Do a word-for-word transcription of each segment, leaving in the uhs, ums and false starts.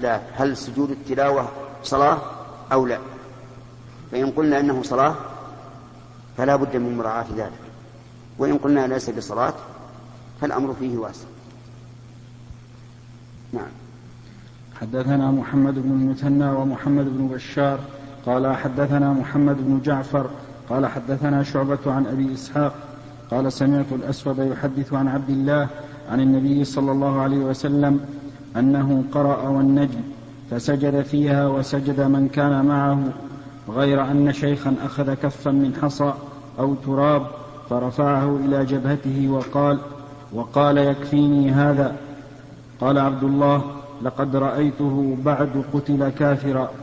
خلاف هل سجود التلاوة صلاة أو لا. فإن قلنا أنه صلاة فلا بد من مراعاة ذلك، وإن قلنا ليس بصلاة فالأمر فيه واسع. نعم. حدثنا محمد بن المثنى ومحمد بن بشار قال حدثنا محمد بن جعفر قال حدثنا شعبة عن أبي إسحاق قال سمعت الأسود يحدث عن عبد الله عن النبي صلى الله عليه وسلم أنه قرأ والنجم فسجد فيها وسجد من كان معه، غير أن شيخا أخذ كفا من حصى أو تراب فرفعه إلى جبهته وقال وقال يكفيني هذا. قال عبد الله لقد رأيته بعد قتل كافرا.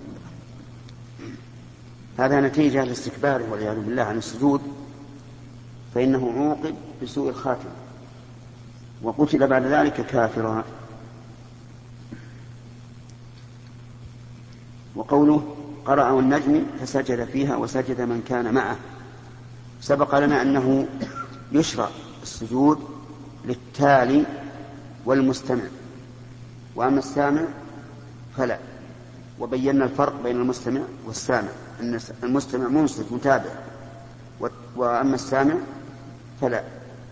هذا نتيجة لاستكباره والعياذ بالله عن السجود، فإنه عوقب بسوء الخاتمة وقتل بعد ذلك كافرا. وقوله قرأ والنجم فسجد فيها وسجد من كان معه، سبق لنا أنه يشرع السجود للتالي والمستمع، وأما السامع فلا. وبينا الفرق بين المستمع والسامع، أن المستمع منصت متابع، وأما السامع فلا.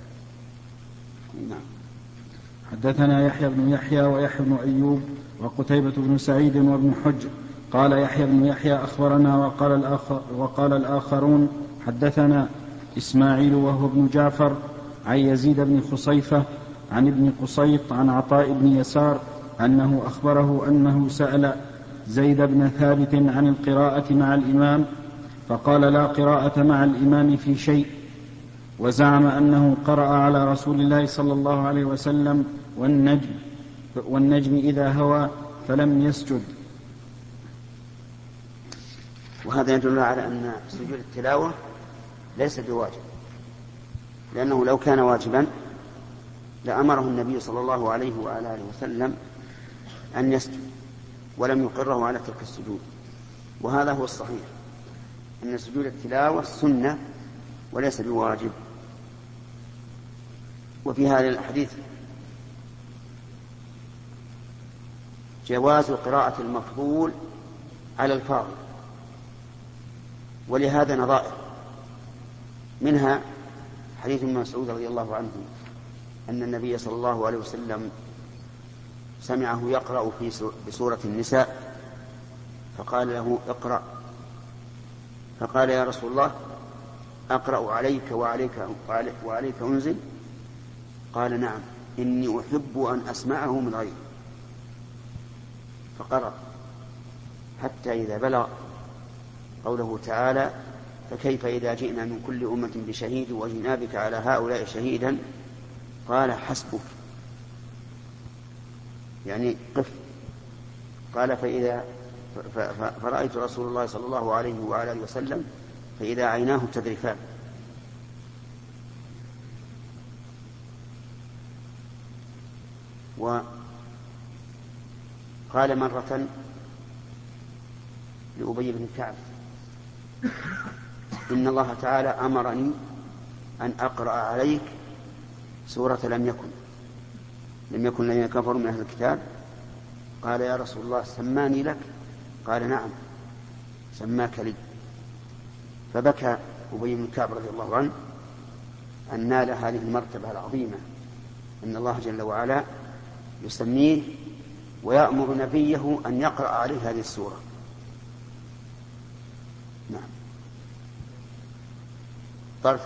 نعم. حدثنا يحيى بن يحيى ويحيى بن أيوب وقتيبة بن سعيد وابن حجر قال يحيى بن يحيى أخبرنا وقال, الآخر وقال الآخرون حدثنا إسماعيل وهو ابن جعفر عن يزيد بن خصيفة عن ابن قصيط عن عطاء بن يسار أنه أخبره أنه سأل زيد بن ثابت عن القراءة مع الإمام فقال لا قراءة مع الإمام في شيء، وزعم أنه قرأ على رسول الله صلى الله عليه وسلم والنجم, والنجم إذا هوى فلم يسجد. وهذا يدل على أن سجود التلاوة ليس بواجب، لأنه لو كان واجبا لأمره النبي صلى الله عليه وعلى آله وسلم أن يسجد ولم يقره على ترك السجود. وهذا هو الصحيح، أن سجود التلاوة سنة وليس بواجب. وفي هذا الحديث جواز قراءة المفضول على الفاضل، ولهذا نظائر، منها حديث ابن مسعود رضي الله عنه أن النبي صلى الله عليه وسلم سمعه يقرأ في بسورة النساء فقال له اقرأ، فقال يا رسول الله أقرأ عليك وعليك, وعليك أنزل؟ قال نعم إني أحب أن أسمعه من غيري، فقرأ حتى إذا بلغ قوله تعالى فكيف إذا جئنا من كل أمة بشهيد وجئنا بك على هؤلاء شهيدا قال حسبك، يعني قف. قال فإذا فرأيت رسول الله صلى الله عليه وعلى آله وسلم فإذا عيناه تذرفان. وقال مرة لأبي بن كعب إن الله تعالى أمرني أن أقرأ عليك سورة لم يكن لم يكن الذين كفروا من أهل الكتاب. قال يا رسول الله سماني لك؟ قال نعم سماك لي. فبكى أبي بن كعب رضي الله عنه أن نال هذه المرتبة العظيمة، أن الله جل وعلا يسميه ويأمر نبيه أن يقرأ عليه هذه السورة. نعم. طرف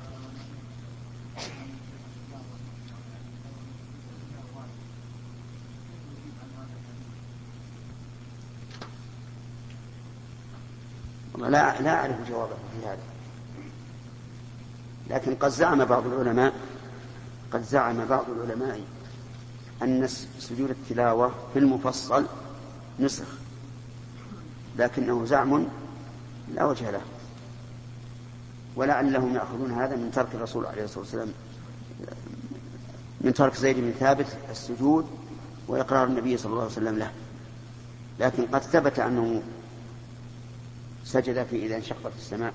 لا لا أعرف جوابه في هذا، لكن قد زعم بعض العلماء قد زعم بعض العلماء أن سجود التلاوة في المفصل نسخ، لكنه زعم لا وجه له، ولعلهم يأخذون هذا من ترك الرسول عليه الصلاة والسلام من ترك زيد بن ثابت السجود وإقرار النبي صلى الله عليه وسلم له. لكن قد ثبت أنه سجد في إذا انشقت السماء،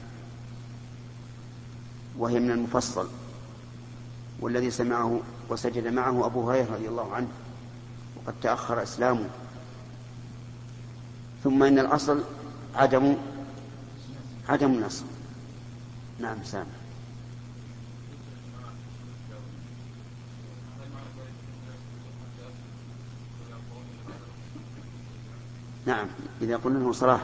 وهي من المفصل، والذي سمعه وسجد معه أبو هريرة رضي الله عنه، وقد تأخر إسلامه ثم إن الأصل عدم عدم النص. نعم سامع. نعم إذا قلنا أنه صلاة،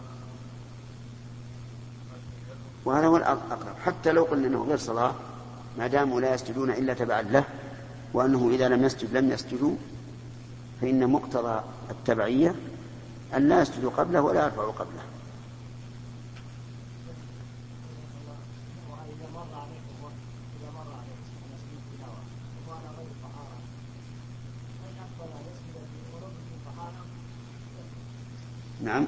وهذا هو الأقرب. حتى لو قلنا أنه غير صلاة ما داموا لا يسجدون إلا تبعا له، وأنه إذا لم يسجد لم يسجدوا، فإن مقتضى التبعية أن لا يسجدوا قبله ولا يرفعوا قبله. نعم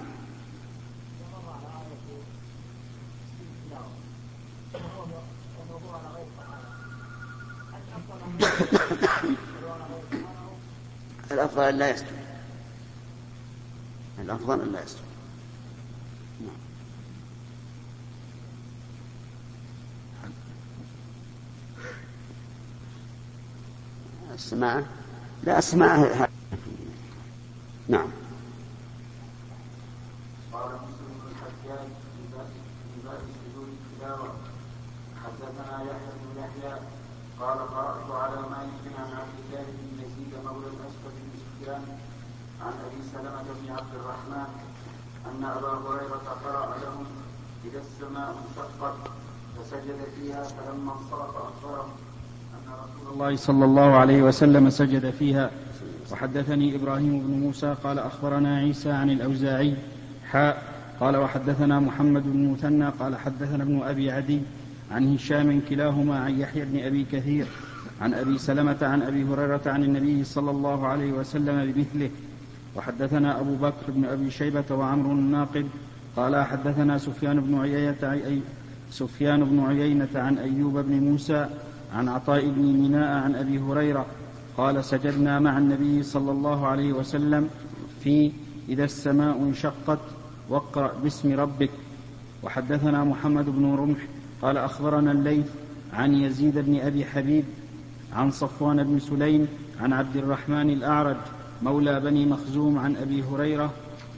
الأفضل أن لا يسجد، الأفضل أن لا يسجد. نعم. السماعة لا السماعة. نعم. قال مسلم بن الحجاج في باب سجود التلاوة حدثنا يحيى بن يحيى قال قرأت على مالك عن عبد الله بن يزيد مولى الأسود بن سفيان عن أبي سلمة بن عبد الرحمن أن أبا هريرة قرأ لهم إذا السماء انشقت فسجد فيها فلما انصرف أخبره أن رسول الله صلى الله عليه وسلم سجد فيها. وحدثني إبراهيم بن موسى قال أخبرنا عيسى عن الأوزاعي حاء قال وحدثنا محمد بن مثنى قال حدثنا ابن أبي عدي عن هشام كلاهما عن يحيى بن أبي كثير عن أبي سلمة عن أبي هريرة عن النبي صلى الله عليه وسلم بمثله. وحدثنا أبو بكر بن أبي شيبة وعمر الناقد قال حدثنا سفيان بن عيينة سفيان بن عيينة عن أيوب بن موسى عن عطاء بن ميناء عن أبي هريرة قال سجدنا مع النبي صلى الله عليه وسلم في إذا السماء انشقت واقرأ باسم ربك. وحدثنا محمد بن رمح قال أخبرنا الليث عن يزيد بن أبي حبيب عن صفوان بن سليم عن عبد الرحمن الأعرج مولى بني مخزوم عن أبي هريرة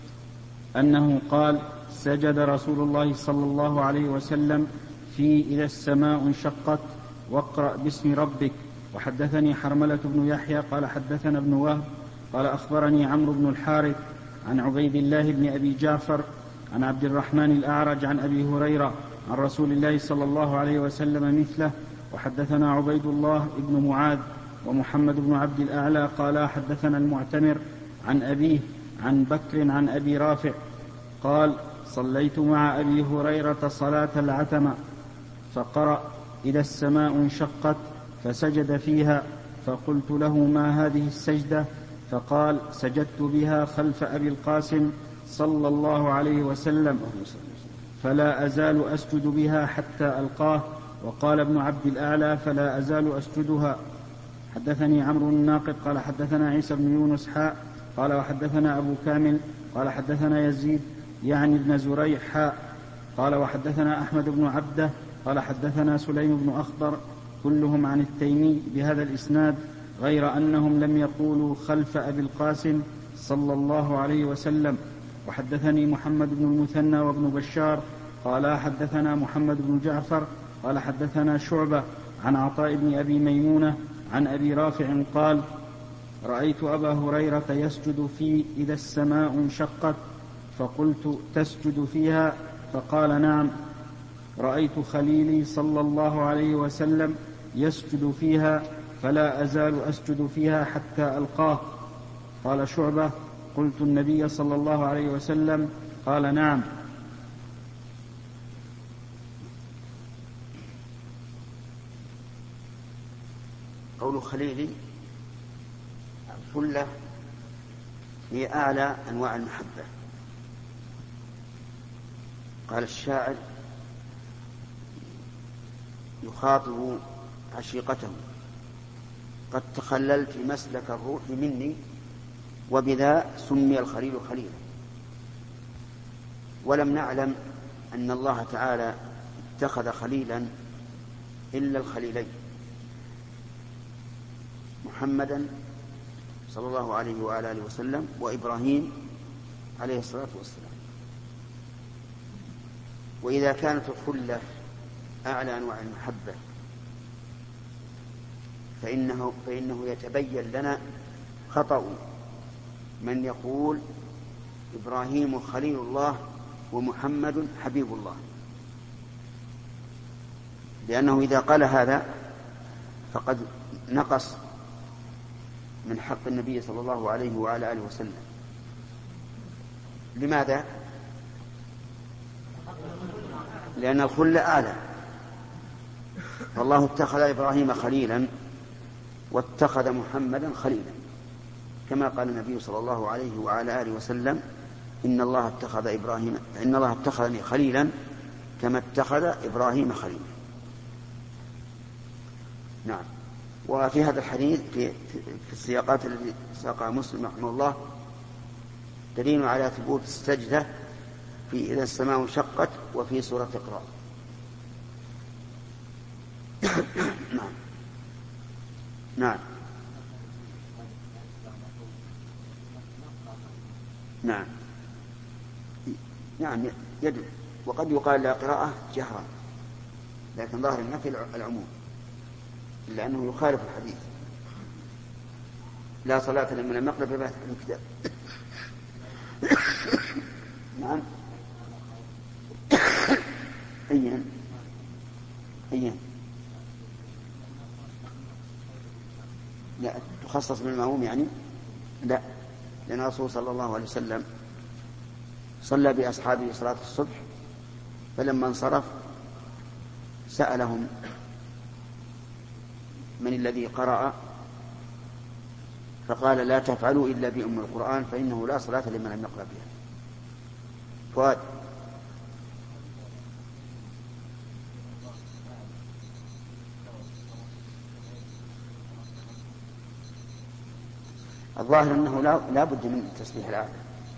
أنه قال سجد رسول الله صلى الله عليه وسلم في إذا السماء انشقت واقرأ باسم ربك. وحدثني حرملة بن يحيى قال حدثنا ابن وهب قال أخبرني عمرو بن الحارث عن عبيد الله بن أبي جعفر عن عبد الرحمن الأعرج عن أبي هريرة عن رسول الله صلى الله عليه وسلم مثله. وحدثنا عبيد الله بن معاذ ومحمد بن عبد الأعلى قال حدثنا المعتمر عن أبيه عن بكر عن أبي رافع قال صليت مع أبي هريرة صلاة العتمة فقرأ إذا السماء انشقت فسجد فيها فقلت له ما هذه السجدة؟ فقال سجدت بها خلف أبي القاسم صلى الله عليه وسلم فلا أزال أسجد بها حتى ألقاه. وقال ابن عبد الأعلى فلا أزال أسجدها. حدثني عمرو الناقد قال حدثنا عيسى بن يونس حاء قال وحدثنا أبو كامل قال حدثنا يزيد يعني ابن زريع حاء قال وحدثنا أحمد بن عبده قال حدثنا سليم بن أخضر كلهم عن التيمي بهذا الإسناد غير أنهم لم يقولوا خلف أبي القاسم صلى الله عليه وسلم. وحدثني محمد بن المثنى وابن بشار قال حدثنا محمد بن جعفر قال حدثنا شعبة عن عطاء بن أبي ميمونة عن أبي رافع قال رأيت أبا هريرة يسجد في إذا السماء انشقت فقلت تسجد فيها؟ فقال نعم. رأيت خليلي صلى الله عليه وسلم يسجد فيها فلا أزال أسجد فيها حتى ألقاه. قال شعبة قلت النبي صلى الله عليه وسلم؟ قال نعم. قول خليلي الخلة هي أعلى أنواع المحبة. قال الشاعر يخاطب عشيقته قد تخللت مسلك الروح مني وبذا سمي الخليل خليلا. ولم نعلم أن الله تعالى اتخذ خليلا إلا الخليلين محمدا صلى الله عليه وآله وسلم وإبراهيم عليه الصلاة والسلام. وإذا كانت الخلة أعلى أنواع المحبة فإنه, فإنه يتبين لنا خطأ من يقول إبراهيم خليل الله ومحمد حبيب الله، لأنه إذا قال هذا فقد نقص من حق النبي صلى الله عليه وعلى آله وسلم. لماذا؟ لأن الخلة أعلى، فالله اتخذ إبراهيم خليلا واتخذ محمدا خليلا، كما قال النبي صلى الله عليه وعلى آله وسلم إن الله اتخذ إبراهيم إن الله اتخذني خليلا كما اتخذ إبراهيم خليلا. نعم. وفي هذا الحديث في, في السياقات التي ساقها مسلم رحمه الله دليل على ثبوت السجدة في إذا السماء انشقت وفي سورة اقرأ. نعم. نعم. نعم. نعم يدل، وقد يقال لا قراءة جهرا، لكن ظاهر النفي العموم لأنه يخالف الحديث لا صلاة لمن لم يقرأ بفاتحة الكتاب. نعم. أيا أيا لا تخصص بالمأموم يعني لا، لأن الرسول صلى الله عليه وسلم صلى بأصحابه صلاة الصبح، فلما انصرف سألهم من الذي قرأ، فقال لا تفعلوا إلا بأم القرآن فإنه لا صلاة لمن لم يقرأ بها. فؤاد. الظاهر أنه لا بد من تسبيح الأعلى،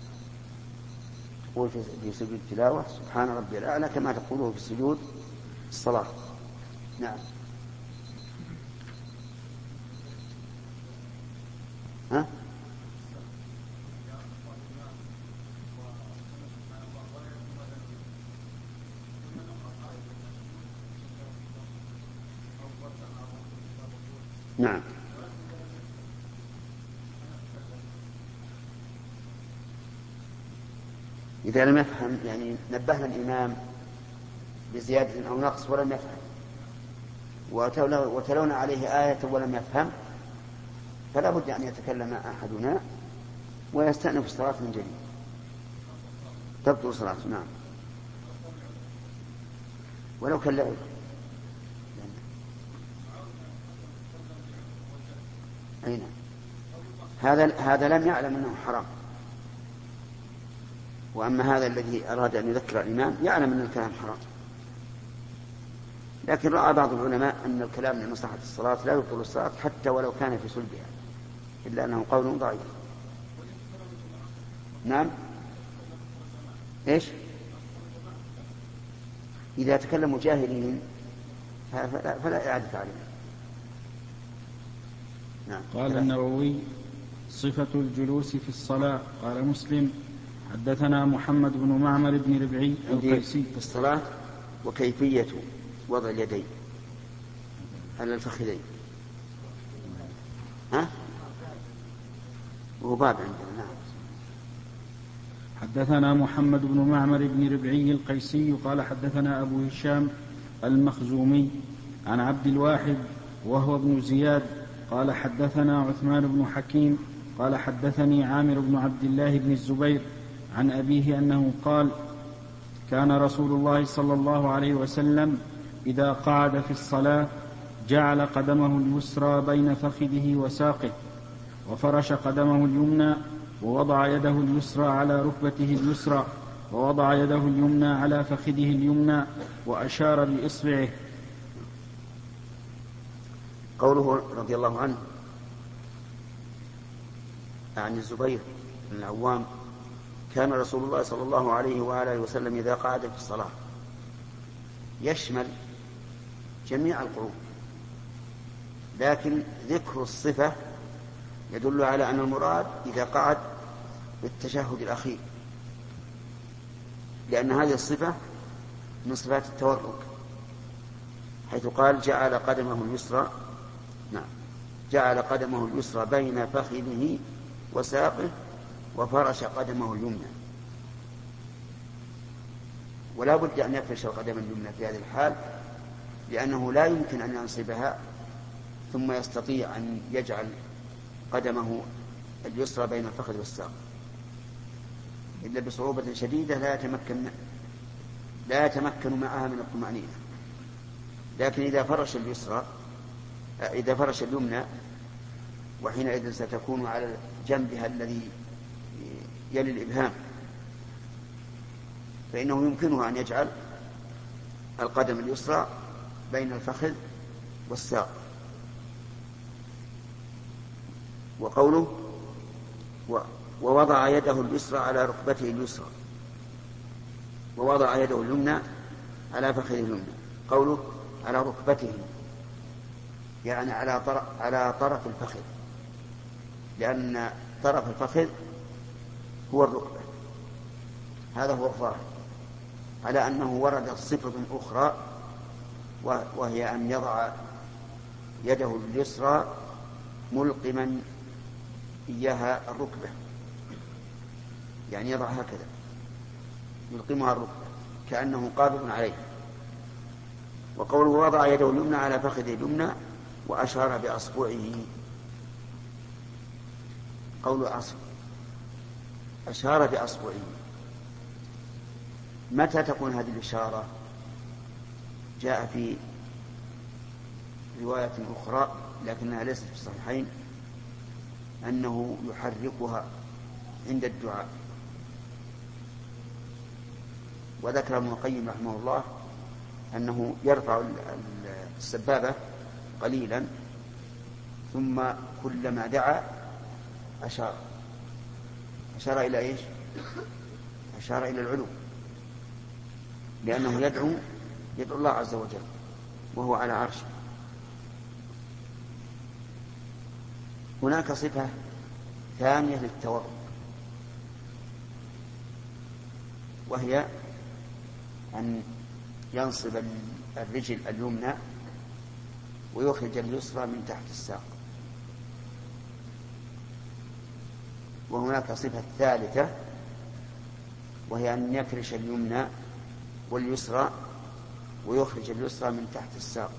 تقول في سجود التلاوة سبحان ربي الأعلى كما تقوله في سجود الصلاة. نعم. ها؟ نعم. إذا لم يفهم يعني نبهنا الإمام بزيادة أو نقص ولم يفهم، وتلونا عليه آية ولم يفهم، فلا بد أن يتكلم أحدنا ويستأنف الصلاة من جديد، تبطل صلاته. نعم. ولو كان لعب أين هذا هذا لم يعلم أنه حرام، وأما هذا الذي أراد أن يذكر الإمام يعلم أن الكلام حرام، لكن رأى بعض العلماء أن الكلام لمصلحة الصلاة لا يبطل الصلاة حتى ولو كان في صلبها، إلا أنه قول ضعيف. نعم. إيش؟ إذا تكلموا جاهلين فلا, فلا إعادة عليهم. نعم. قال النووي صفة الجلوس في الصلاة. قال مسلم حدثنا محمد بن معمر بن ربعي القيسي في الصلاة وكيفية وضع اليدين على الفخذين. ها؟ وباب عندنا. نعم. حدثنا محمد بن معمر بن ربعي القيسي قال حدثنا أبو هشام المخزومي عن عبد الواحد وهو ابن زياد قال حدثنا عثمان بن حكيم قال حدثني عامر بن عبد الله بن الزبير عن أبيه أنه قال كان رسول الله صلى الله عليه وسلم إذا قعد في الصلاة جعل قدمه اليسرى بين فخذه وساقه وفرش قدمه اليمنى ووضع يده اليسرى على ركبته اليسرى ووضع يده اليمنى على فخذه اليمنى وأشار بإصبعه. قوله رضي الله عنه عن الزبير بن العوام كان رسول الله صلى الله عليه وآله وسلم إذا قعد في الصلاة يشمل جميع القعود، لكن ذكر الصفة يدل على أن المراد إذا قعد بالتشهد الأخير لأن هذه الصفة من صفات التورك، حيث قال جعل قدمه اليسرى نعم جعل قدمه اليسرى بين فخذه وساقه وفرش قدمه اليمنى. ولا بد أن يفرش القدم اليمنى في هذه الحال، لأنه لا يمكن أن ينصبها ثم يستطيع أن يجعل قدمه اليسرى بين الفخذ والساق إلا بصعوبة شديدة لا يتمكن لا يتمكن معها من الطمأنينة. لكن إذا فرش اليسرى إذا فرش اليمنى، وحينئذ ستكون على جنبها الذي يلي الإبهام، فإنه يمكنه أن يجعل القدم اليسرى بين الفخذ والساق. وقوله ووضع يده اليسرى على ركبته اليسرى ووضع يده اليمنى على فخذه اليمنى. قوله على ركبته يعني على طرف, على طرف الفخذ، لأن طرف الفخذ هو الركبة، هذا هو الظاهر، على أنه وردت صفة أخرى وهي أن يضع يده اليسرى ملقما إياها الركبة، يعني يضع هكذا يلقمها الركبة كأنه قابض عليه. وقوله وضع يده اليمنى على فخذه اليمنى وأشار بأصبعه، قول أصبع أشار بأصبعه. متى تكون هذه الإشارة؟ جاء في رواية أخرى لكنها ليست في الصحيحين أنه يحركها عند الدعاء. وذكر ابن القيم رحمه الله أنه يرفع السبابة قليلا ثم كلما دعا أشار أشار إلى إيش؟ أشار إلى العلو، لأنه يدعو يدعو الله عز وجل وهو على عرشه. هناك صفة ثانية للتورك، وهي أن ينصب الرجل اليمنى ويخرج اليسرى من تحت الساق. وهناك صفة ثالثة وهي أن يفرش اليمنى واليسرى ويخرج اليسرى من تحت الساق.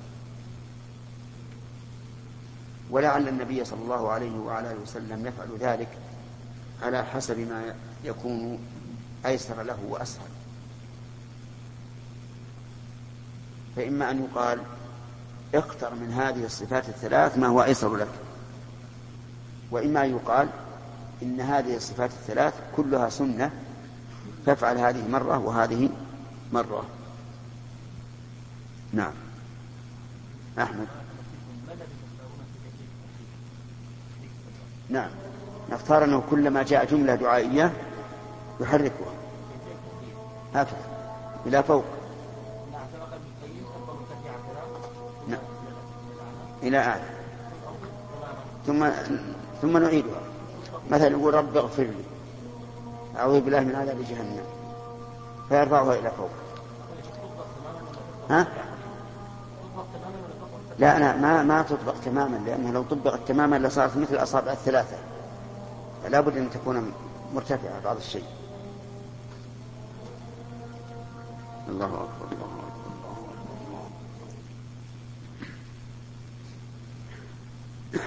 ولعل النبي صلى الله عليه وعلى آله وسلم يفعل ذلك على حسب ما يكون أيسر له وأسهل. فإما أن يقال اختر من هذه الصفات الثلاث ما هو أيسر لك، وإما أن يقال إن هذه الصفات الثلاث كلها سنة فافعل هذه مرة وهذه مرة. نعم أحمد. نعم نختار أنه كلما جاء جملة دعائية يحركها هكذا إلى فوق نعم إلى أعلى ثم ثم نعيدها. مثلا يقول رب اغفر لي أعوذ بالله من عذاب جهنم فيرفعها إلى فوق. ها؟ لا أنا ما ما تطبق تماما، لأنه لو طبقت تماما لصارت مثل الأصابع الثلاثة، فلا بد أن تكون مرتفعة بعض الشيء. الله أكبر الله أكبر.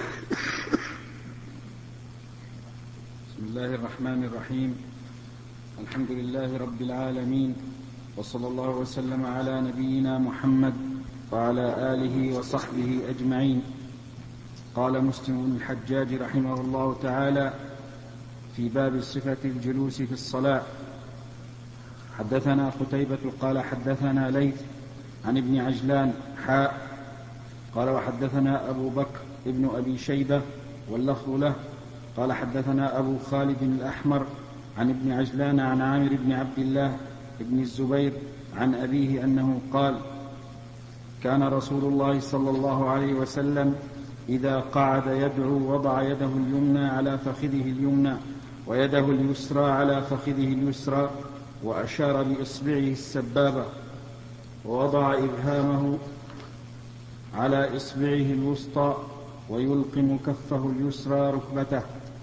بسم الله الرحمن الرحيم. الحمد لله رب العالمين، وصلى الله وسلم على نبينا محمد وعلى آله وصحبه أجمعين. قال مسلم بن الحجاج رحمه الله تعالى في باب صفة الجلوس في الصلاة: حدثنا قتيبة قال حدثنا ليث عن ابن عجلان حاء قال وحدثنا أبو بكر ابن أبي شيبة واللفظ له قال حدثنا أبو خالد الأحمر عن ابن عجلان عن عامر بن عبد الله بن الزبير عن أبيه أنه قال: كان رسول الله صلى الله عليه وسلم إذا قعد يدعو وضع يده اليمنى على فخذه اليمنى ويده اليسرى على فخذه اليسرى وأشار بإصبعه السبابة ووضع إبهامه على إصبعه الوسطى ويلقم كفه اليسرى ركبته.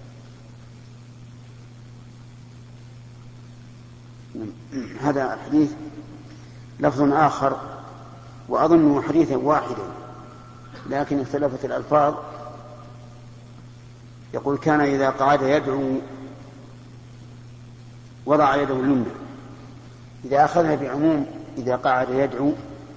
هذا الحديث لفظ آخر وأظنه حديثا واحدا لكن اختلفت الألفاظ. يقول كان إذا قعد يدعو وضع يده اليمنى. إذا أخذنا بعموم إذا قعد يدعو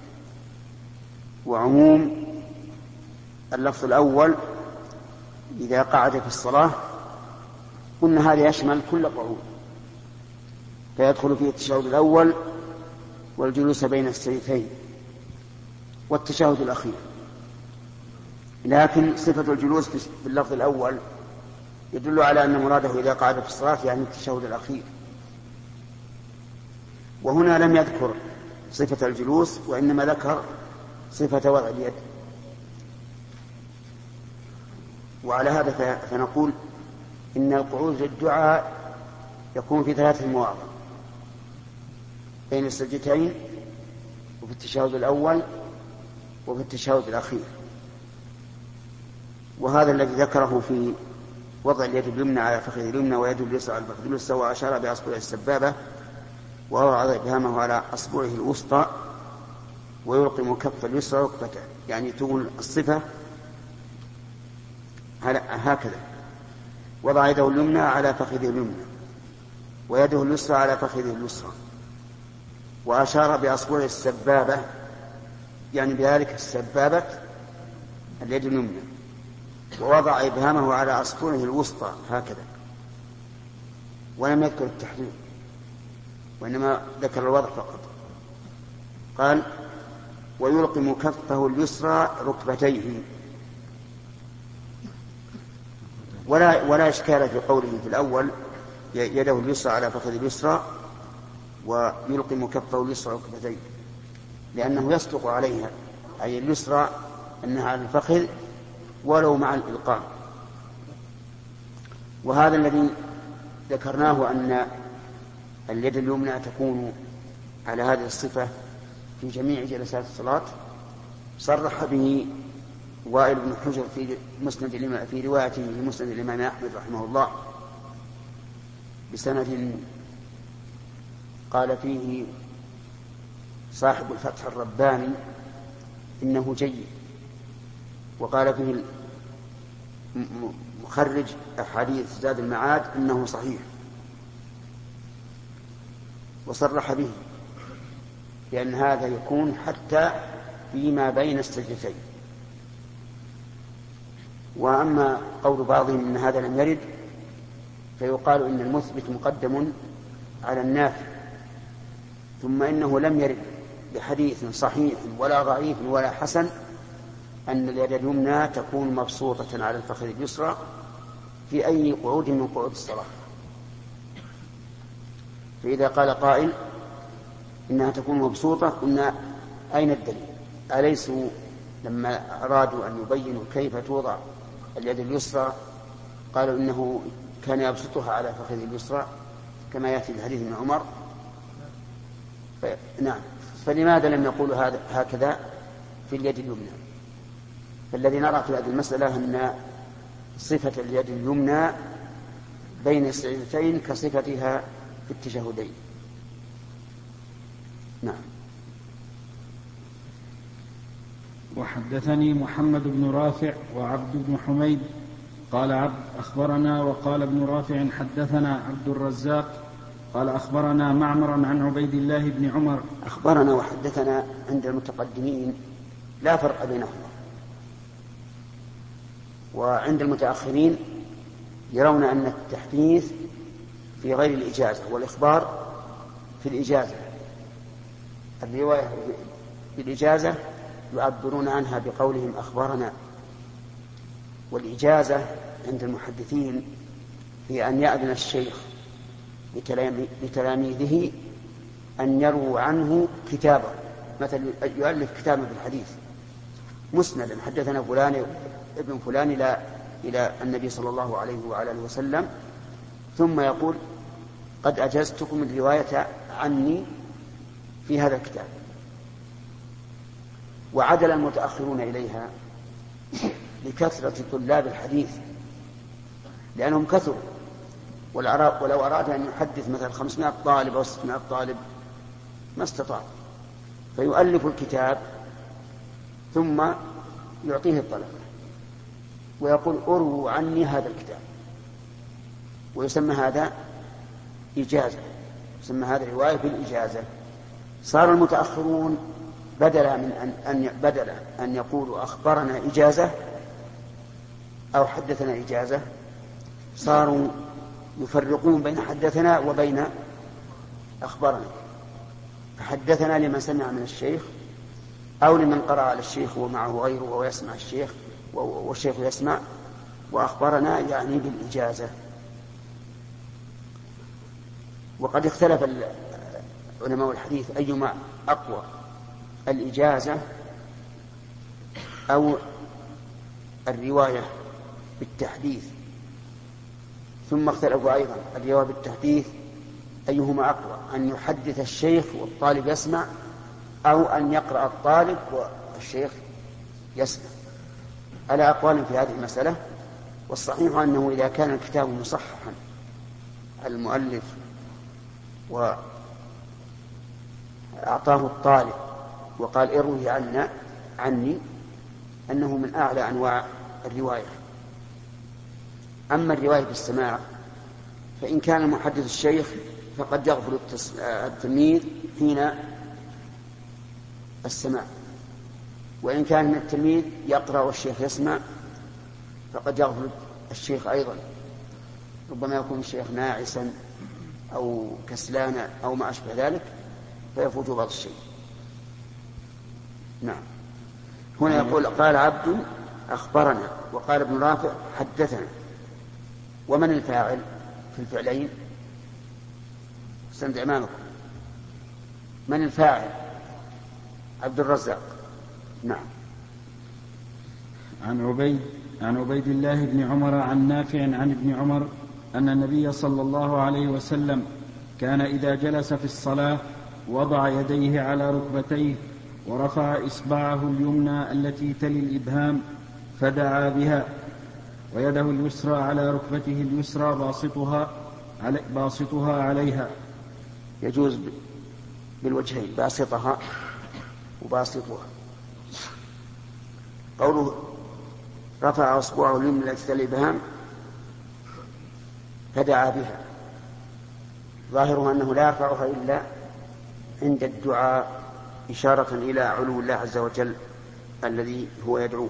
وعموم اللفظ الأول إذا قعد في الصلاة قلنا هذا يشمل كل قعود فيدخل فيه التشهد الأول والجلوس بين السجدتين والتشهد الأخير. لكن صفة الجلوس في اللفظ الأول يدل على أن مراده إذا قعد في الصلاة يعني التشهد الأخير، وهنا لم يذكر صفة الجلوس وإنما ذكر صفة وضع اليد. وعلى هذا فنقول إن القعود للدعاء يكون في ثلاثة مواضع بين السجدتين وفي التشهد الأول وفي التشهد الأخير. وهذا الذي ذكره في وضع اليد اليمنى على فخذ اليمنى ويد اليسرى على فخذ اليسرى وأشار بأصبعه السبابة ووضع إبهامه على أصبعه الوسطى ويلقم كف اليسرى ركبته، يعني تقول الصفة هكذا: وضع يده اليمنى على فخذه اليمنى ويده اليسرى على فخذه اليسرى وأشار بأصبعه السبابة، يعني بذلك السبابة اليد اليمنى، ووضع إبهامه على أصبعه الوسطى هكذا، ولم يذكر التحريك وإنما ذكر الوضع فقط. قال: ويلقم كفه اليسرى ركبتيه. ولا, ولا إشكال في قوله في الأول يده اليسرى على فخذ اليسرى ويلقم كفه اليسرى ركبتيه، لأنه يصدق عليها أي اليسرى أنها على الفخذ ولو مع الإلقام. وهذا الذي ذكرناه أن اليد اليمنى تكون على هذه الصفة في جميع جلسات الصلاة صرح به وائل بن حجر في مسند في روايته في مسند الإمام أحمد رحمه الله بسند قال فيه صاحب الفتح الرباني إنه جيد، وقال فيه مخرج أحاديث زاد المعاد إنه صحيح، وصرح به لأن هذا يكون حتى فيما بين السجدتين. وأما قول بعضهم إن هذا لم يرد فيقال إن المثبت مقدم على النافي، ثم إنه لم يرد بحديث صحيح ولا ضعيف ولا حسن أن اليد اليمنى تكون مبسوطة على الفخذ اليسرى في أي قعود من قعود الصلاة. فإذا قال قائل إنها تكون مبسوطة قلنا أين الدليل؟ أليسوا لما أرادوا أن يبينوا كيف توضع اليد اليسرى قالوا إنه كان يبسطها على فخذ اليسرى كما يأتي في حديث ابن عمر؟ نعم، فلماذا لم يقولوا هذا هكذا في اليد اليمنى؟ فالذي نرى في هذه المسألة أن صفة اليد اليمنى بين السجدتين كصفتها في التشهدين. نعم. وحدثني محمد بن رافع وعبد بن حميد قال عبد أخبرنا وقال ابن رافع حدثنا عبد الرزاق قال أخبرنا معمر عن عبيد الله بن عمر. أخبرنا وحدثنا عند المتقدمين لا فرق بينهما، وعند المتأخرين يرون أن التحديث في غير الإجازة والإخبار في الإجازة. الرواية بالإجازة يعبرون عنها بقولهم أخبرنا، والإجازة عند المحدثين هي أن يأذن الشيخ لتلاميذه أن يروا عنه كتابا، مثلا يؤلف كتابا في الحديث مسندا حدثنا فلان ابن فلان إلى إلى النبي صلى الله عليه وعلى آله وسلم، ثم يقول قد أجزتكم الرواية عني في هذا الكتاب. وعدل المتأخرون إليها لكثرة طلاب الحديث، لأنهم كثروا، ولو أراد أن يحدث مثلا خمسمائة طالب أو ستمائة طالب ما استطاع، فيؤلف الكتاب ثم يعطيه الطلبة ويقول أروا عني هذا الكتاب، ويسمى هذا إجازة، يسمى هذا رواية بالإجازة. صار المتأخرون بدلا من أن, أن بدلا أن يقولوا أخبرنا إجازة أو حدثنا إجازة، صاروا يفرقون بين حدثنا وبين أخبرنا. فحدثنا لمن سمع من الشيخ أو لمن قرأ على الشيخ ومعه غيره وهو يسمع الشيخ والشيخ يسمع، وأخبرنا يعني بالإجازة. وقد اختلف علماء الحديث أيما أقوى، الإجازة أو الرواية بالتحديث، ثم اختلفوا أيضا الرواية بالتحديث أيهما أقوى، أن يحدث الشيخ والطالب يسمع أو أن يقرأ الطالب والشيخ يسمع، على أقوال في هذه المسألة. والصحيح أنه إذا كان الكتاب مصححا المؤلف وأعطاه الطالب وقال اروه عنا عني أنه من أعلى أنواع الرواية. أما الرواية بالسماع فإن كان المحدث الشيخ فقد يغفل التلميذ حين السماع، وإن كان من التلميذ يقرأ والشيخ يسمع فقد يغفل الشيخ أيضا، ربما يكون الشيخ ناعسا أو كسلانا أو ما أشبه ذلك فيفوت بعض الشيء. نعم. هنا يقول قال عبد أخبرنا، وقال ابن رافع حدثنا. ومن الفاعل في الفعلين؟ استمع أمامكم، من الفاعل؟ عبد الرزاق. نعم. عن عبيد عن عبيد الله بن عمر عن نافع عن ابن عمر أن النبي صلى الله عليه وسلم كان إذا جلس في الصلاة وضع يديه على ركبتيه ورفع إصبعه اليمنى التي تلي الإبهام فدعا بها، ويده اليسرى على ركبته اليسرى باسطها علي باسطها عليها. يجوز بالوجهين، باسطها وباسطها. قوله رفع أصبعه اليمنى التي تلي الإبهام فدعا بها، ظاهره أنه لا يرفعها إلا عند الدعاء إشارة إلى علو الله عز وجل الذي هو يدعوه.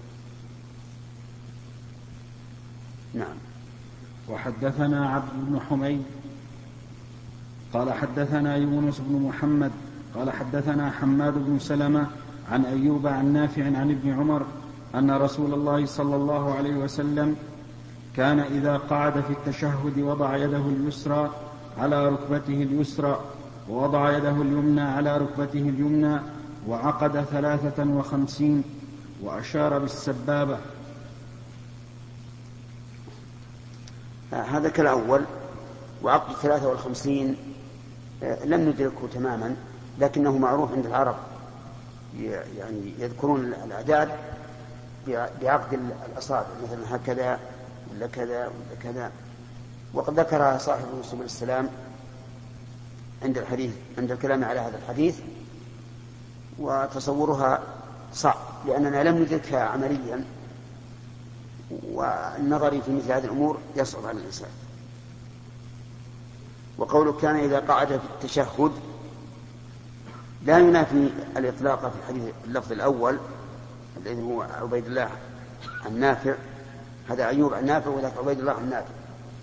نعم. وحدثنا عبد بن حميد قال حدثنا يونس بن محمد قال حدثنا حماد بن سلمة عن أيوب عن نافع عن ابن عمر أن رسول الله صلى الله عليه وسلم كان إذا قعد في التشهد وضع يده اليسرى على ركبته اليسرى ووضع يده اليمنى على ركبته اليمنى وعقد ثلاثة وخمسين وأشار بالسبابة. هذا كالأول، وعقد ثلاثة والخمسين لم ندركه تماما، لكنه معروف عند العرب، يعني يذكرون الأعداد بعقد الأصابع، مثلا هكذا ولا كذا ولا كذا. وقد ذكر صاحب سبل السلام عند الحديث عند الكلام على هذا الحديث، وتصورها صعب لأننا لم ندركها عمليا، والنظر في مثل هذه الأمور يصعب على الإنسان. وقوله كان إذا قعد في التشهد لا ينافي الإطلاق في الحديث اللفظ الأول الذي هو عبيد الله عن نافع، هذا أيوب عن نافع وذاك عبيد الله عن نافع،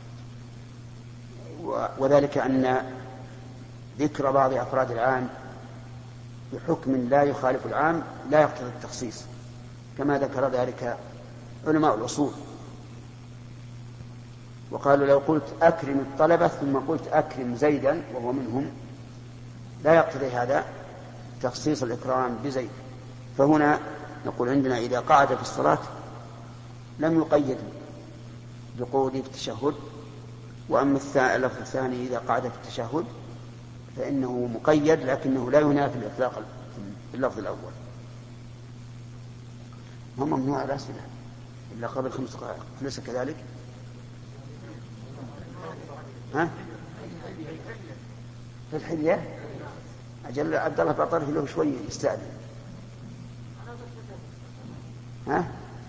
وذلك أن ذكر بعض أفراد العام بحكم لا يخالف العام لا يقتضي التخصيص، كما ذكر ذلك علماء الأصول، وقالوا لو قلت أكرم الطلبة ثم قلت أكرم زيدا وهو منهم لا يقتضي هذا تخصيص الإكرام بزيد. فهنا نقول عندنا إذا قعد في الصلاة لم يقيد بقوله في التشهد، وأما اللفظ الثاني إذا قعد في التشهد فإنه مقيد لكنه لا ينافي الإطلاق في اللفظ الأول. هم ممنوع الأسئلة إلا قبل خمس دقائق، أليس كذلك؟ ها؟ في الحلية أجل عبد الله بعطره له شوية يستأذن. ها؟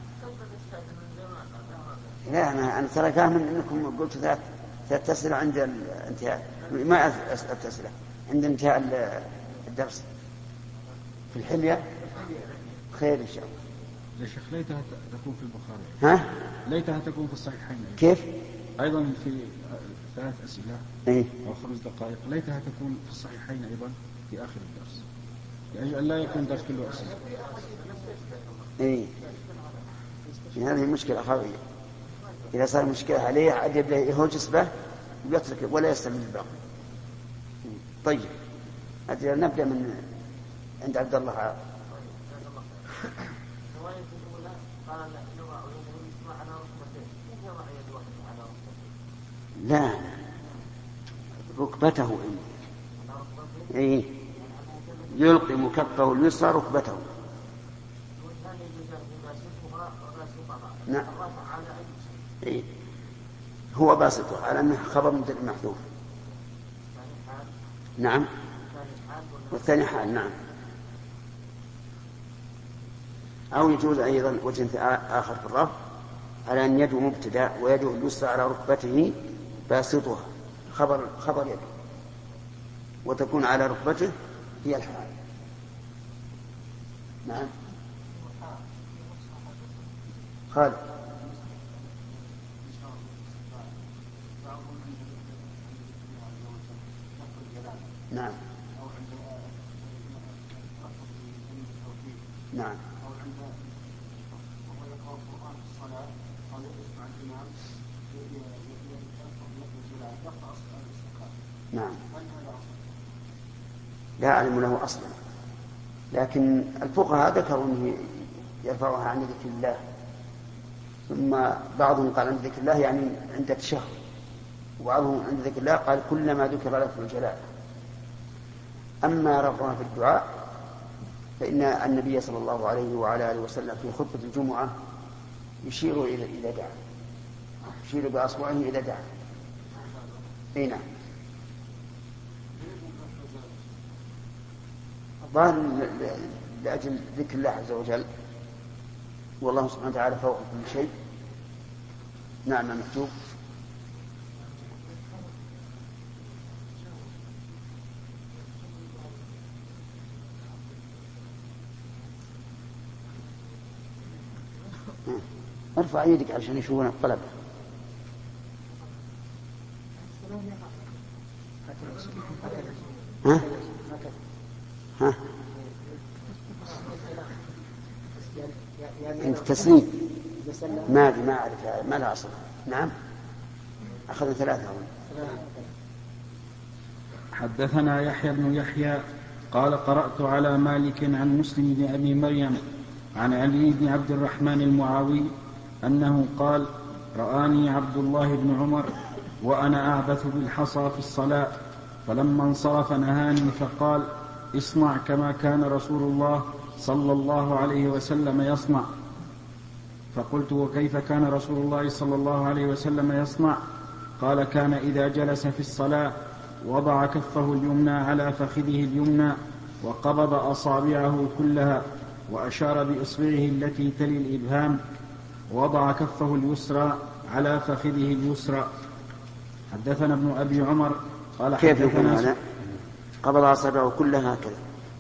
لا أنا أنا ترى فاهم أنكم قلت ثلاث ثلاث أسئلة عند الانتهاء، ما ثلاث أسئلة عند انتهاء الدرس. في الحلية خير إن شاء الله. يا شيخ ليتها تكون في البخاري. ها؟ ليتها تكون في الصحيحين. كيف؟ أيضا في ثلاث أسئلة إيه؟ أو خمس دقائق، ليتها تكون في الصحيحين أيضا في آخر الدرس، لأجل لا يكون درس كله أسئلة. إيه؟ هذه مشكلة خاوية. إذا صار مشكلة عليه عاد يبدأ يهوجس به ويترك ولا يستمر الباقي. طيب أجل نبدأ من عند عبد الله. لا ركبته إيه؟ يلقم كفه اليسرى ركبته. نعم إيه؟ هو باسطه على أنه خبر مبتدأ محذوف. نعم والثاني حال. نعم أو يجوز أيضا وجه آخر في الرفع على أن يده مبتدأ ويده اليسرى على ركبته باسطها خبر خبر يده وتكون على ركبته هي الحال. نعم خالد. نعم نعم نعم لا أعلم له أصلا، لكن الفقهاء ذكروا أنه يرفعها عن ذكر الله، ثم بعضهم قال عند ذكر الله يعني عند التشهد، وبعضهم عند ذكر الله قال كلما ذكر لفظ الجلال. أما رفعها في الدعاء فإن النبي صلى الله عليه وعلى آله وسلم في خطبة الجمعة يشير إلى إلى دعاء، يشير بأصبعه إلى دعاء. أي نعم. ظاهر لأجل ذكر الله عز وجل، والله سبحانه وتعالى فوق كل شيء. نعم مكتوب. ارفع يدك عشان يشوفون الطلبة. ها؟ ها؟ عند التسليم ما ما أعرف ما لا أصل. نعم أخذنا ثلاثة. حدثنا يحيى بن يحيى قال قرأت على مالك عن مسلم بن أبي مريم عن علي بن عبد الرحمن المعاوي أنه قال رآني عبد الله بن عمر وأنا أعبث بالحصى في الصلاة، فلما انصرف نهاني فقال اصنع كما كان رسول الله صلى الله عليه وسلم يصنع. فقلت وكيف كان رسول الله صلى الله عليه وسلم يصنع؟ قال كان إذا جلس في الصلاة وضع كفه اليمنى على فخذه اليمنى وقبض أصابعه كلها وأشار بإصبعه التي تلي الإبهام، وضع كفه اليسرى على فخذه اليسرى. حدثنا ابن أبي عمر قال كيف يكون هذا؟ قبض أصابعه كلها هكذا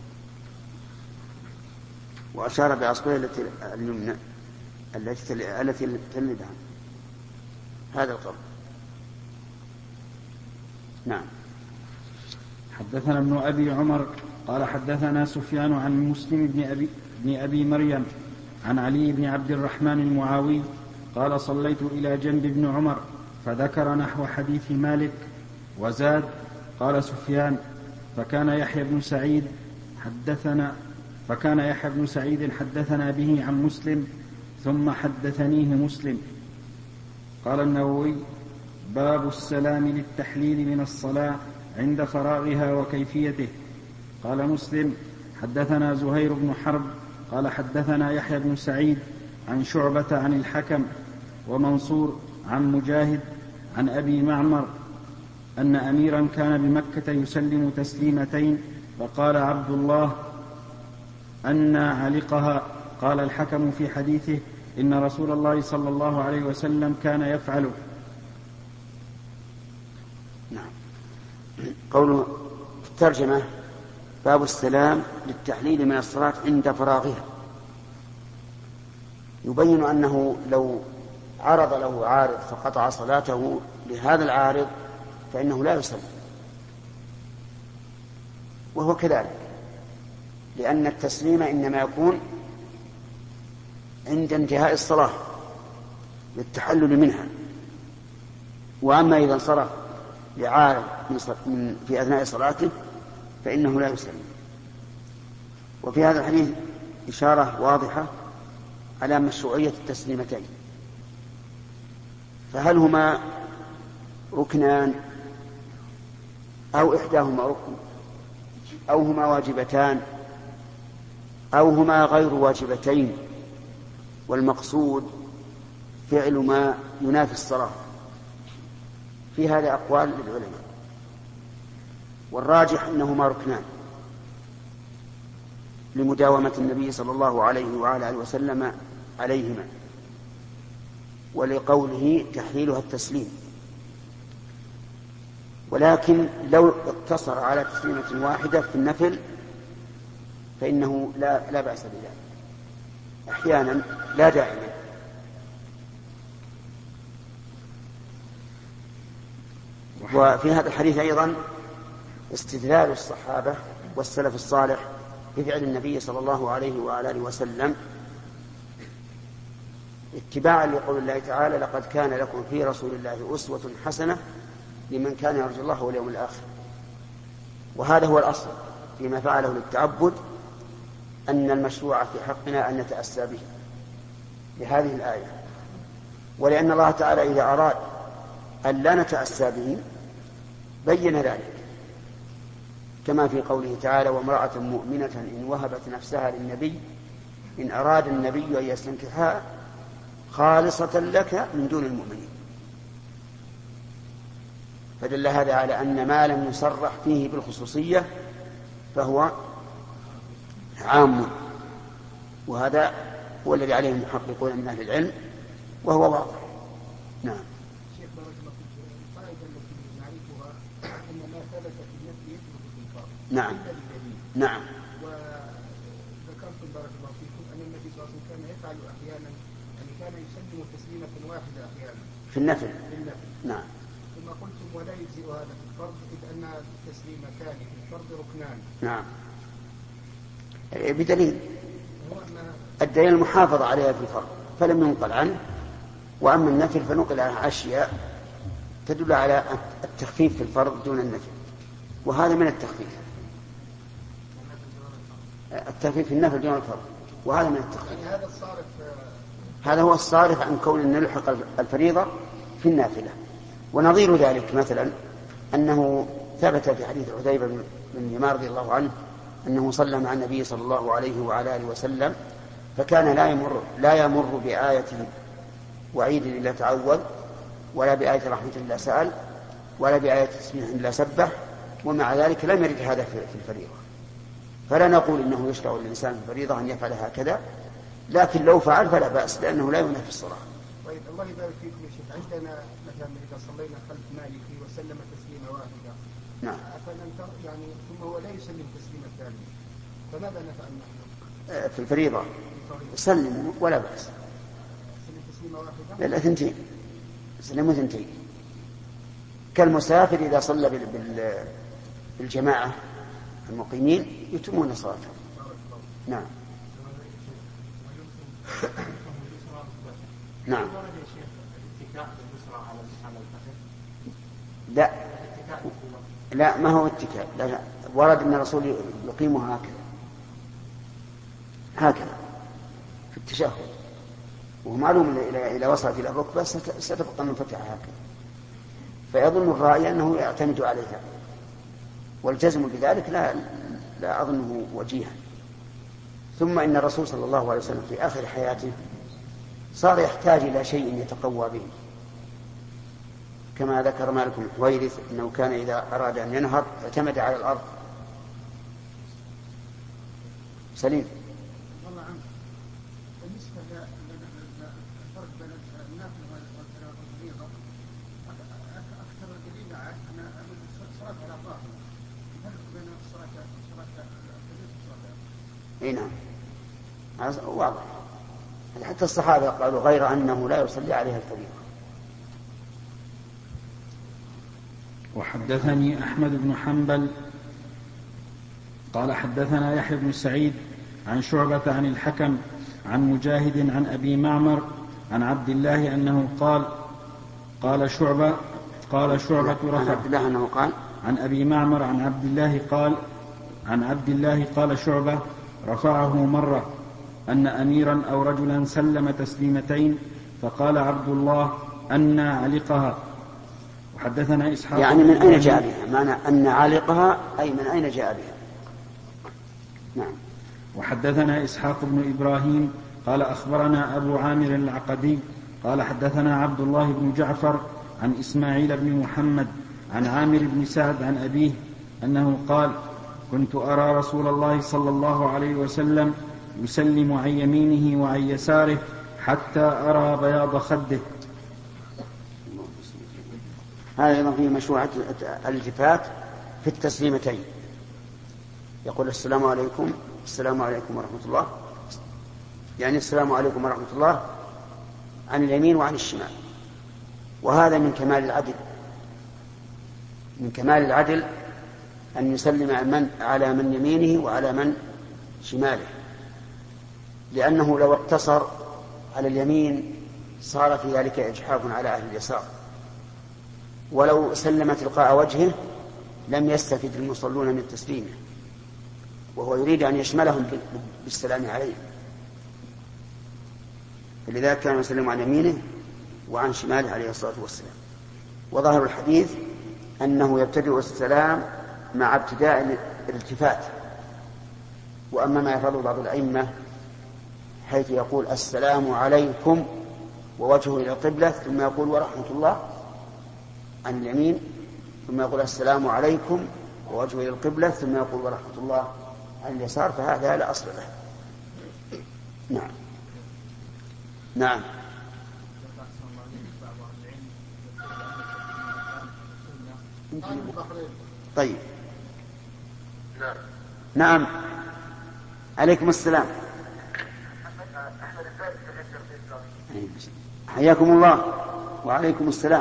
وأشار بأصبعه التي اليمنى التي تلي التي تلي الإبهام، هذا القبض. نعم. حدثنا ابن أبي عمر قال حدثنا سفيان عن مسلم بن أبي, بن أبي مريم عن علي بن عبد الرحمن المعاوي قال صليت إلى جنب ابن عمر فذكر نحو حديث مالك وزاد. قال سفيان فكان يحيى بن سعيد حدثنا فكان يحيى بن سعيد حدثنا به عن مسلم ثم حدثنيه مسلم. قال النووي باب السلام للتحليل من الصلاة عند فراغها وكيفيته. قال مسلم حدثنا زهير بن حرب قال حدثنا يحيى بن سعيد عن شعبة عن الحكم ومنصور عن مجاهد عن أبي معمر أن أميرا كان بمكة يسلم تسليمتين فقال عبد الله أن علقها. قال الحكم في حديثه إن رسول الله صلى الله عليه وسلم كان يفعل. نعم. قوله في الترجمة باب السلام للتحليل من الصلاة عند فراغها، يبين أنه لو عرض له عارض فقطع صلاته لهذا العارض فإنه لا يسلم، وهو كذلك، لأن التسليم إنما يكون عند انتهاء الصلاة للتحلل منها، وأما إذا انصرف لعارض في أثناء صلاته فإنه لا يسلم. وفي هذا الحديث إشارة واضحة على مشروعية التسليمتين، فهل هما ركنان أو إحداهما ركن أو هما واجبتان أو هما غير واجبتين، والمقصود فعل ما ينافي الصلاة؟ في هذا أقوال للعلماء، والراجح أنهما ركنان لمداومة النبي صلى الله عليه وعلى آله وسلم عليهما، ولقوله تحليلها التسليم. ولكن لو اقتصر على تسليمة واحدة في النفل فإنه لا, لا بأس بذلك أحيانا لا دائما. وفي هذا الحديث أيضا استدلال الصحابة والسلف الصالح بفعل النبي صلى الله عليه وآله وسلم اتباعا لقول الله تعالى لقد كان لكم في رسول الله أسوة حسنة لمن كان يرجو الله واليوم الآخر. وهذا هو الأصل فيما فعله للتعبد، أن المشروع في حقنا أن نتأسى به لهذه الآية، ولأن الله تعالى إذا أراد أن لا نتأسى به بين ذلك، كما في قوله تعالى وامرأة مؤمنة إن وهبت نفسها للنبي إن أراد النبي أن يستنكحها خالصة لك من دون المؤمنين. فدل هذا على أن ما لم يصرح فيه بالخصوصية فهو عام، وهذا هو الذي عليه المحققون من أهل العلم وهو واضح. نعم. شيخ بارك الله فيك، القاعدة التي نعرفها أن ما ثبت في النفي يثبت في الفرض. نعم. نعم. وذكرتم بارك الله فيكم أن النبي صلى الله عليه وسلم كان يفعل أحيانا، يعني كان يسلم تسليمة واحدة أحيانا في النفل. في النفل. نعم. ثم قلتم ولا يجزئ هذا في الفرض إذ أن التسليمتان في الفرض ركنان. نعم. بدليل الدليل المحافظة عليها في الفرض فلم ينقل عنه، وأما النفل فنقل عنه أشياء تدل على التخفيف في الفرض دون النفل، وهذا من التخفيف. التخفيف في النفل دون الفرض وهذا من التخفيف. يعني هذا الصارف هذا هو الصارف عن كون أن نلحق الفريضة في النافلة. ونظير ذلك مثلا أنه ثبت في حديث عتيبة بن يمان رضي الله عنه أنه صلى مع النبي صلى الله عليه وعلى آله وسلم فكان لا يمر لا يمر بآية وعيد إلا تعوذ، ولا بآية رحمة إلا سأل، ولا بآية تسبيح إلا سبح، ومع ذلك لم يرد هذا في الفريضة. فلا نقول إنه يشرع للإنسان في الفريضة أن يفعل هكذا، لكن لو فعل فلا بأس لأنه لا ينافي الصلاة. طيب الله يبارك فيكم يا شيخ، عندنا مثلا إذا صلينا خلف مالكي وسلم تسليمة واحدة، نعم، يعني ثم هو لا يسلم تسليمة ثانية، فماذا نفعل نحن؟ في الفريضة سلم ولا بأس. سلم تسليمة واحدة؟ لا، ثنتين، سلموا ثنتين كالمسافر إذا صلى بالجماعة المقيمين يتمون صلاتهم. نعم. نعم. لا لا ما هو اتكاء، لا ورد أن الرسول يقيمها هكذا هكذا في التشهد، وهو معلوم إذا وصلت إلى الركبة ستبقى منفتحة هكذا. فيظن الرأي أنه يعتمد عليها، والجزم بذلك لا, لا أظنه وجيها. ثم إن الرسول صلى الله عليه وسلم في آخر حياته صار يحتاج إلى شيء يتقوى به، كما ذكر مالك بن حويرث أنه كان إذا أراد أن ينهض اعتمد على الأرض. سليم. والله عنك بالنسبة للفرق بين النافلة والفريضة، أكثر دليل أن الصلاة على طاهر، الفرق بين الصلاة الفريضة والصلاة. اي نعم واضح، حتى الصحابة قالوا غير أنه لا يصلي عليها الفريضة. وحدثني أحمد بن حنبل قال حدثنا يحيى بن سعيد عن شعبة عن الحكم عن مجاهد عن أبي معمر عن عبد الله أنه قال قال شعبة قال شعبة عن عبد الله أنه قال عن أبي معمر عن عبد الله قال عن عبد الله قال شعبة رفعه مرة أن أميرا أو رجلا سلم تسليمتين فقال عبد الله أن علقها. وحدثنا إسحاق يعني من أين جاء بها؟ معنى أن علقها أي من أين جاء بها. نعم. وحدثنا إسحاق بن إبراهيم قال أخبرنا أبو عامر العقدي قال حدثنا عبد الله بن جعفر عن إسماعيل بن محمد عن عامر بن سعد عن أبيه أنه قال كنت أرى رسول الله صلى الله عليه وسلم يسلم عن يمينه وعن يساره حتى أرى بياض خده. هذا أيضا فيه مشروعة الالتفات في التسليمتين، يقول السلام عليكم السلام عليكم ورحمة الله، يعني السلام عليكم ورحمة الله عن اليمين وعن الشمال. وهذا من كمال العدل، من كمال العدل أن يسلم من على من يمينه وعلى من شماله، لأنه لو اقتصر على اليمين صار في ذلك إجحاف على أهل اليسار، ولو سلم تلقاء وجهه لم يستفد المصلون من تسليمه، وهو يريد أن يشملهم بالسلام عليه، فلذلك كان يسلم عن يمينه وعن شماله عليه الصلاة والسلام. وظاهر الحديث أنه يبتدئ السلام مع ابتداء الالتفات. وأما ما يفعله بعض الأئمة حيث يقول السلام عليكم ووجهه إلى القبلة ثم يقول ورحمة الله عن اليمين، ثم يقول السلام عليكم ووجهه إلى القبلة ثم يقول ورحمة الله عن اليسار، فهذا لا أصل له. نعم. نعم. طيب. نعم. عليكم السلام. حياكم الله. وعليكم السلام.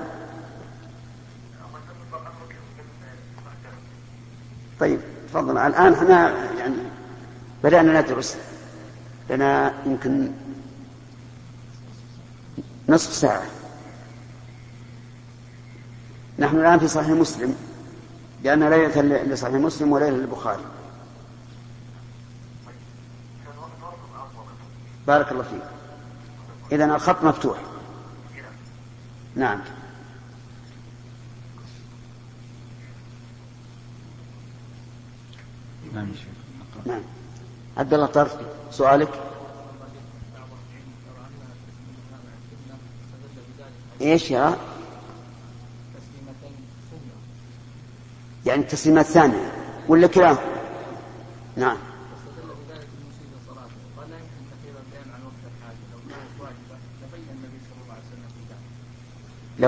طيب تفضل. الآن احنا يعني بدأنا ندرس لنا يمكن نصف ساعة. نحن الآن في صحيح مسلم، لأن ليلة لصحيح مسلم وليلة للبخاري. بارك الله فيك. إذن الخط مفتوح. نعم. نعم. عبد الله طرف سؤالك. ايش يا يعني التسليمات الثانية ولا كلام؟ نعم.